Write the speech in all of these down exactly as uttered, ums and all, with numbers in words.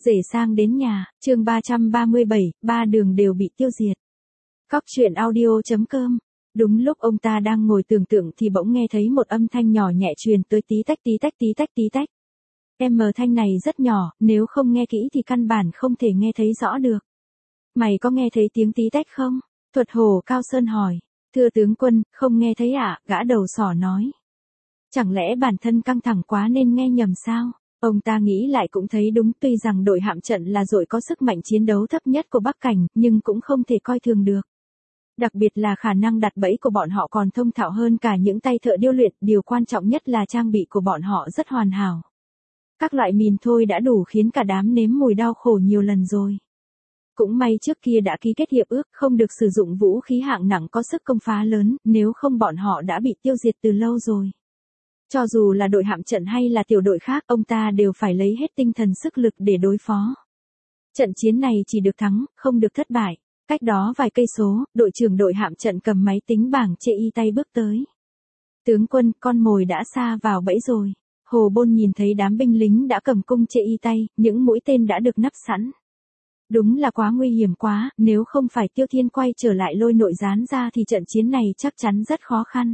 Rể sang đến nhà, chương ba trăm ba mươi bảy, ba đường đều bị tiêu diệt. Cóc truyện audio chấm com. Đúng lúc ông ta đang ngồi tưởng tượng thì bỗng nghe thấy một âm thanh nhỏ nhẹ truyền tới tí tách tí tách tí tách tí tách. Em mờ thanh này rất nhỏ, nếu không nghe kỹ thì căn bản không thể nghe thấy rõ được. Mày có nghe thấy tiếng tí tách không? Thuật hồ Cao Sơn hỏi. Thưa tướng quân, không nghe thấy ạ, à? Gã đầu sỏ nói. Chẳng lẽ bản thân căng thẳng quá nên nghe nhầm sao? Ông ta nghĩ lại cũng thấy đúng, tuy rằng đội hạm trận là đội có sức mạnh chiến đấu thấp nhất của Bắc Cảnh, nhưng cũng không thể coi thường được. Đặc biệt là khả năng đặt bẫy của bọn họ còn thông thạo hơn cả những tay thợ điêu luyện, điều quan trọng nhất là trang bị của bọn họ rất hoàn hảo. Các loại mìn thôi đã đủ khiến cả đám nếm mùi đau khổ nhiều lần rồi. Cũng may trước kia đã ký kết hiệp ước không được sử dụng vũ khí hạng nặng có sức công phá lớn, nếu không bọn họ đã bị tiêu diệt từ lâu rồi. Cho dù là đội hạm trận hay là tiểu đội khác, ông ta đều phải lấy hết tinh thần sức lực để đối phó. Trận chiến này chỉ được thắng, không được thất bại. Cách đó vài cây số, đội trưởng đội hạm trận cầm máy tính bảng chê y tay bước tới. Tướng quân, con mồi đã sa vào bẫy rồi. Hồ Bôn nhìn thấy đám binh lính đã cầm cung chê y tay, những mũi tên đã được nắp sẵn. Đúng là quá nguy hiểm quá, nếu không phải Tiêu Thiên quay trở lại lôi nội gián ra thì trận chiến này chắc chắn rất khó khăn.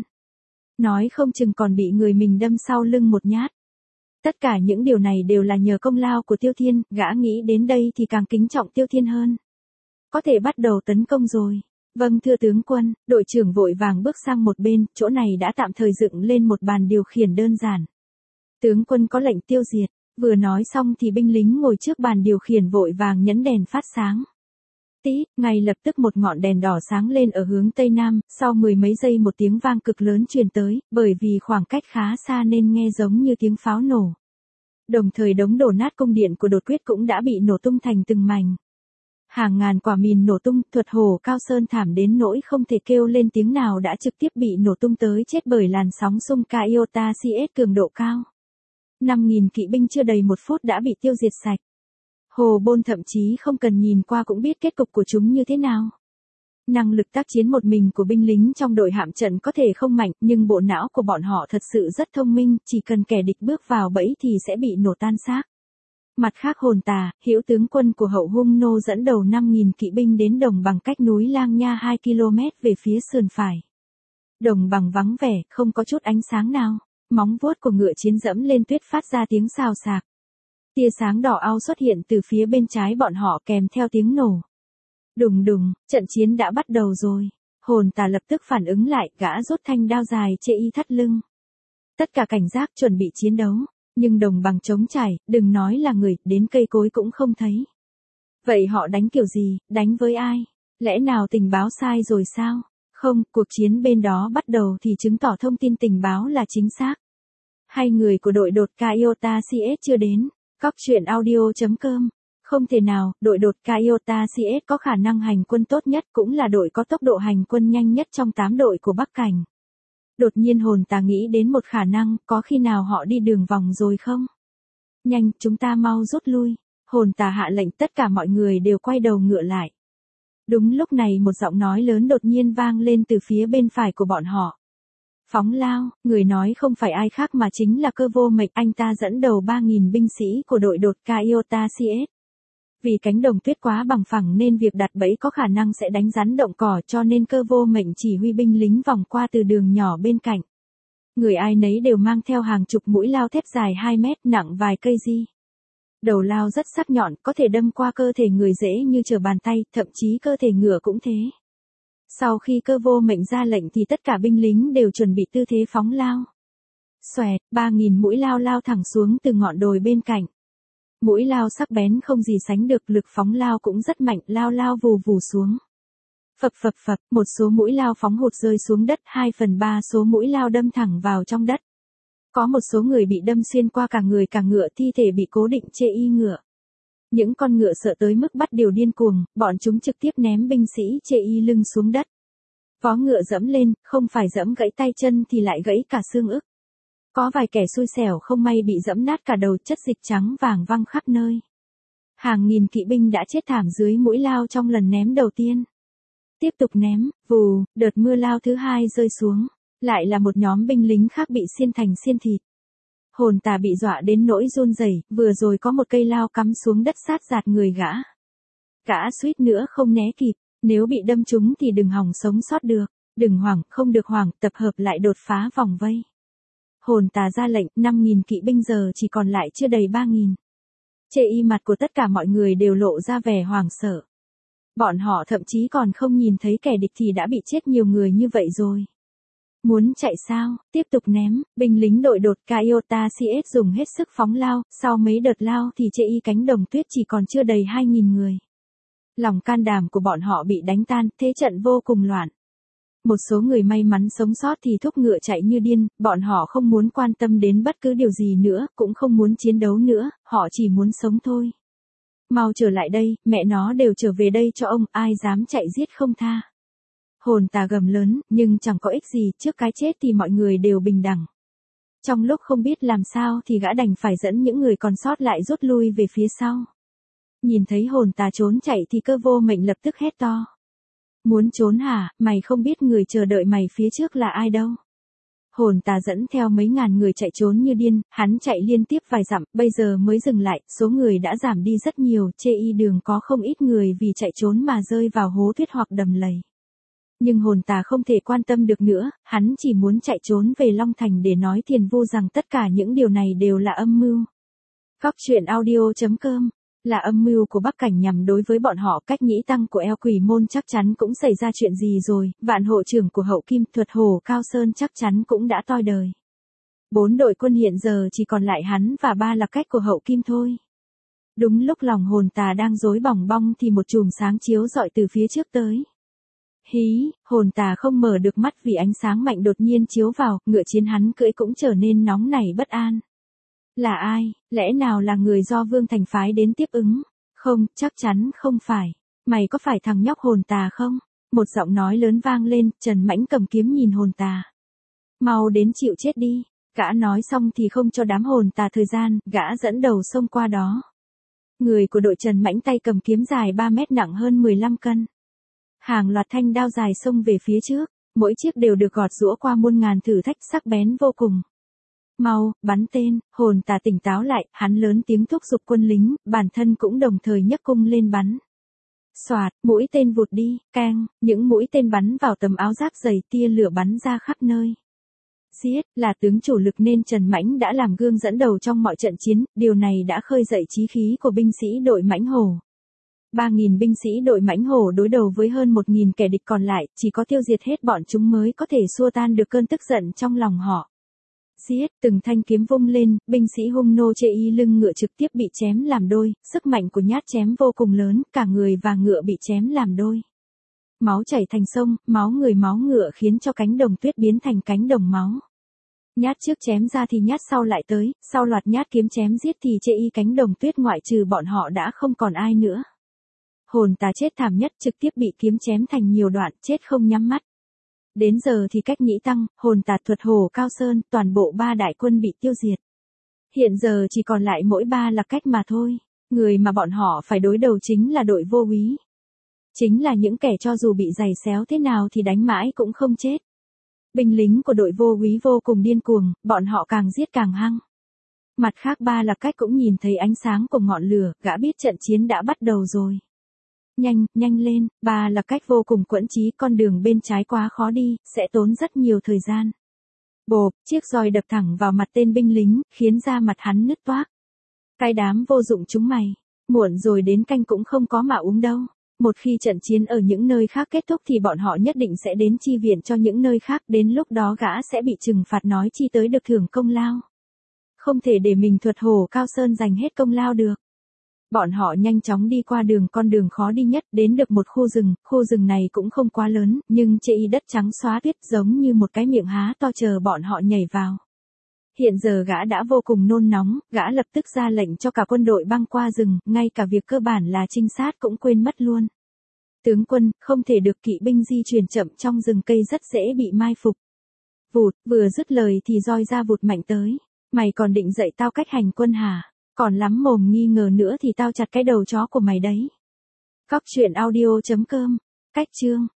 Nói không chừng còn bị người mình đâm sau lưng một nhát. Tất cả những điều này đều là nhờ công lao của Tiêu Thiên, gã nghĩ đến đây thì càng kính trọng Tiêu Thiên hơn. Có thể bắt đầu tấn công rồi. Vâng thưa tướng quân, đội trưởng vội vàng bước sang một bên, chỗ này đã tạm thời dựng lên một bàn điều khiển đơn giản. Tướng quân có lệnh tiêu diệt, vừa nói xong thì binh lính ngồi trước bàn điều khiển vội vàng nhấn đèn phát sáng. Tít, ngay lập tức một ngọn đèn đỏ sáng lên ở hướng tây nam, sau mười mấy giây một tiếng vang cực lớn truyền tới, bởi vì khoảng cách khá xa nên nghe giống như tiếng pháo nổ. Đồng thời đống đổ nát cung điện của đột quyết cũng đã bị nổ tung thành từng mảnh. Hàng ngàn quả mìn nổ tung, Thuật hồ Cao Sơn thảm đến nỗi không thể kêu lên tiếng nào đã trực tiếp bị nổ tung tới chết bởi làn sóng xung Iota xê ét cường độ cao. năm nghìn kỵ binh chưa đầy một phút đã bị tiêu diệt sạch. Hồ Bôn thậm chí không cần nhìn qua cũng biết kết cục của chúng như thế nào. Năng lực tác chiến một mình của binh lính trong đội hạm trận có thể không mạnh, nhưng bộ não của bọn họ thật sự rất thông minh, chỉ cần kẻ địch bước vào bẫy thì sẽ bị nổ tan xác. Mặt khác Hồn Tà, hữu tướng quân của Hậu Hung Nô dẫn đầu năm nghìn kỵ binh đến đồng bằng cách núi Lang Nha hai ki lô mét về phía sườn phải. Đồng bằng vắng vẻ, không có chút ánh sáng nào. Móng vuốt của ngựa chiến dẫm lên tuyết phát ra tiếng xào xạc. Tia sáng đỏ ao xuất hiện từ phía bên trái bọn họ kèm theo tiếng nổ. Đùng đùng, trận chiến đã bắt đầu rồi. Hồn Tà lập tức phản ứng lại, gã rút thanh đao dài chê y thắt lưng. Tất cả cảnh giác chuẩn bị chiến đấu, nhưng đồng bằng trống trải, đừng nói là người, đến cây cối cũng không thấy. Vậy họ đánh kiểu gì, đánh với ai? Lẽ nào tình báo sai rồi sao? Không, cuộc chiến bên đó bắt đầu thì chứng tỏ thông tin tình báo là chính xác. Hay người của đội đột Iota xê ét chưa đến? Cóc truyện audio chấm com. Không thể nào, đội đột Iota xê ét có khả năng hành quân tốt nhất, cũng là đội có tốc độ hành quân nhanh nhất trong tám đội của Bắc Cảnh. Đột nhiên Hồn Tà nghĩ đến một khả năng, có khi nào họ đi đường vòng rồi không? Nhanh, chúng ta mau rút lui. Hồn Tà hạ lệnh, tất cả mọi người đều quay đầu ngựa lại. Đúng lúc này một giọng nói lớn đột nhiên vang lên từ phía bên phải của bọn họ. Phóng lao, người nói không phải ai khác mà chính là Cơ Vô Mệnh, anh ta dẫn đầu ba nghìn binh sĩ của đội đột Iota xê ét. Vì cánh đồng tuyết quá bằng phẳng nên việc đặt bẫy có khả năng sẽ đánh rắn động cỏ, cho nên Cơ Vô Mệnh chỉ huy binh lính vòng qua từ đường nhỏ bên cạnh. Người ai nấy đều mang theo hàng chục mũi lao thép dài hai mét, nặng vài cây di. Đầu lao rất sắc nhọn, có thể đâm qua cơ thể người dễ như trở bàn tay, thậm chí cơ thể ngựa cũng thế. Sau khi Cơ Vô Mệnh ra lệnh thì tất cả binh lính đều chuẩn bị tư thế phóng lao. Xoẹt, ba nghìn mũi lao lao thẳng xuống từ ngọn đồi bên cạnh. Mũi lao sắc bén không gì sánh được, lực phóng lao cũng rất mạnh, lao lao vù vù xuống. Phập phập phập, một số mũi lao phóng hụt rơi xuống đất, hai phần ba số mũi lao đâm thẳng vào trong đất. Có một số người bị đâm xuyên qua cả người cả ngựa, thi thể bị cố định chê y ngựa. Những con ngựa sợ tới mức bắt điều điên cuồng, bọn chúng trực tiếp ném binh sĩ chê y lưng xuống đất. Vó ngựa dẫm lên, không phải dẫm gãy tay chân thì lại gãy cả xương ức. Có vài kẻ xui xẻo không may bị dẫm nát cả đầu, chất dịch trắng vàng văng khắp nơi. Hàng nghìn kỵ binh đã chết thảm dưới mũi lao trong lần ném đầu tiên. Tiếp tục ném, vù, đợt mưa lao thứ hai rơi xuống. Lại là một nhóm binh lính khác bị xiên thành xiên thịt. Hồn Tà bị dọa đến nỗi run rẩy, vừa rồi có một cây lao cắm xuống đất sát giạt người gã. Gã suýt nữa không né kịp, nếu bị đâm trúng thì đừng hòng sống sót được, đừng hoảng, không được hoảng, tập hợp lại đột phá vòng vây. Hồn Tà ra lệnh, năm nghìn kỵ binh giờ chỉ còn lại chưa đầy ba nghìn. Chê y mặt của tất cả mọi người đều lộ ra vẻ hoảng sợ. Bọn họ thậm chí còn không nhìn thấy kẻ địch thì đã bị chết nhiều người như vậy rồi. Muốn chạy sao, tiếp tục ném, binh lính đội đột Kaiota xê ét dùng hết sức phóng lao, sau mấy đợt lao thì chê y cánh đồng tuyết chỉ còn chưa đầy hai nghìn người. Lòng can đảm của bọn họ bị đánh tan, thế trận vô cùng loạn. Một số người may mắn sống sót thì thúc ngựa chạy như điên, bọn họ không muốn quan tâm đến bất cứ điều gì nữa, cũng không muốn chiến đấu nữa, họ chỉ muốn sống thôi. Mau trở lại đây, mẹ nó đều trở về đây cho ông, ai dám chạy giết không tha. Hồn Tà gầm lớn, nhưng chẳng có ích gì, trước cái chết thì mọi người đều bình đẳng. Trong lúc không biết làm sao thì gã đành phải dẫn những người còn sót lại rút lui về phía sau. Nhìn thấy Hồn Tà trốn chạy thì Cơ Vô Mệnh lập tức hét to. Muốn trốn hả, mày không biết người chờ đợi mày phía trước là ai đâu. Hồn Tà dẫn theo mấy ngàn người chạy trốn như điên, hắn chạy liên tiếp vài dặm, bây giờ mới dừng lại, số người đã giảm đi rất nhiều, chê y đường có không ít người vì chạy trốn mà rơi vào hố tuyết hoặc đầm lầy. Nhưng Hồn Tà không thể quan tâm được nữa, hắn chỉ muốn chạy trốn về Long Thành để nói Thiền Vu rằng tất cả những điều này đều là âm mưu. Góc truyện audio chấm com là âm mưu của Bắc Cảnh nhằm đối với bọn họ. Cách nhĩ tăng của eo Quỷ Môn chắc chắn cũng xảy ra chuyện gì rồi, vạn hộ trưởng của Hậu Kim Thuật Hồ Cao Sơn chắc chắn cũng đã toi đời. Bốn đội quân hiện giờ chỉ còn lại hắn và ba là cách của Hậu Kim thôi. Đúng lúc lòng Hồn Tà đang rối bòng bong thì một chùm sáng chiếu rọi từ phía trước tới. Hí, Hồn Tà không mở được mắt vì ánh sáng mạnh đột nhiên chiếu vào, ngựa chiến hắn cưỡi cũng trở nên nóng nảy bất an. Là ai, lẽ nào là người do Vương Thành phái đến tiếp ứng? Không, chắc chắn không phải. Mày có phải thằng nhóc Hồn Tà không? Một giọng nói lớn vang lên, Trần Mãnh cầm kiếm nhìn Hồn Tà. Mau đến chịu chết đi. Gã nói xong thì không cho đám Hồn Tà thời gian, gã dẫn đầu xông qua đó. Người của đội Trần Mãnh tay cầm kiếm dài ba mét nặng hơn mười lăm cân. Hàng loạt thanh đao dài xông về phía trước, mỗi chiếc đều được gọt giũa qua muôn ngàn thử thách sắc bén vô cùng. Mau, bắn tên, Hồn Tà tỉnh táo lại, hắn lớn tiếng thúc giục quân lính, bản thân cũng đồng thời nhấc cung lên bắn. Xoạt, mũi tên vụt đi, keng, những mũi tên bắn vào tấm áo giáp dày, tia lửa bắn ra khắp nơi. Giết, là tướng chủ lực nên Trần Mãnh đã làm gương dẫn đầu trong mọi trận chiến, điều này đã khơi dậy chí khí của binh sĩ đội Mãnh Hổ. ba nghìn binh sĩ đội Mãnh Hổ đối đầu với hơn một nghìn kẻ địch còn lại, chỉ có tiêu diệt hết bọn chúng mới có thể xua tan được cơn tức giận trong lòng họ. Giết, từng thanh kiếm vung lên, binh sĩ hung nô chê y lưng ngựa trực tiếp bị chém làm đôi, sức mạnh của nhát chém vô cùng lớn, cả người và ngựa bị chém làm đôi. Máu chảy thành sông, máu người máu ngựa khiến cho cánh đồng tuyết biến thành cánh đồng máu. Nhát trước chém ra thì nhát sau lại tới, sau loạt nhát kiếm chém giết thì chê y cánh đồng tuyết ngoại trừ bọn họ đã không còn ai nữa. Hồn Tà chết thảm nhất, trực tiếp bị kiếm chém thành nhiều đoạn, chết không nhắm mắt. Đến giờ thì cách nhĩ tăng, Hồn Tà, Thuật Hồ Cao Sơn, toàn bộ ba đại quân bị tiêu diệt. Hiện giờ chỉ còn lại mỗi ba là cách mà thôi. Người mà bọn họ phải đối đầu chính là đội Vô Úy. Chính là những kẻ cho dù bị giày xéo thế nào thì đánh mãi cũng không chết. Binh lính của đội Vô Úy vô cùng điên cuồng, bọn họ càng giết càng hăng. Mặt khác ba là cách cũng nhìn thấy ánh sáng của ngọn lửa, gã biết trận chiến đã bắt đầu rồi. Nhanh, nhanh lên, ba là cách vô cùng quẫn trí, con đường bên trái quá khó đi, sẽ tốn rất nhiều thời gian. Bộp, chiếc roi đập thẳng vào mặt tên binh lính, khiến da mặt hắn nứt toác. Cái đám vô dụng chúng mày, muộn rồi đến canh cũng không có mà uống đâu. Một khi trận chiến ở những nơi khác kết thúc thì bọn họ nhất định sẽ đến chi viện cho những nơi khác, đến lúc đó gã sẽ bị trừng phạt nói chi tới được thưởng công lao. Không thể để mình Thuật Hồ Cao Sơn giành hết công lao được. Bọn họ nhanh chóng đi qua đường con đường khó đi nhất, đến được một khu rừng, khu rừng này cũng không quá lớn, nhưng chê y đất trắng xóa tuyết giống như một cái miệng há to chờ bọn họ nhảy vào. Hiện giờ gã đã vô cùng nôn nóng, gã lập tức ra lệnh cho cả quân đội băng qua rừng, ngay cả việc cơ bản là trinh sát cũng quên mất luôn. Tướng quân, không thể được kỵ binh di chuyển chậm trong rừng cây rất dễ bị mai phục. Vụt, vừa dứt lời thì roi ra vụt mạnh tới. Mày còn định dạy tao cách hành quân hả? Còn lắm mồm nghi ngờ nữa thì tao chặt cái đầu chó của mày đấy. Góc truyện audio chấm com. Cách chương.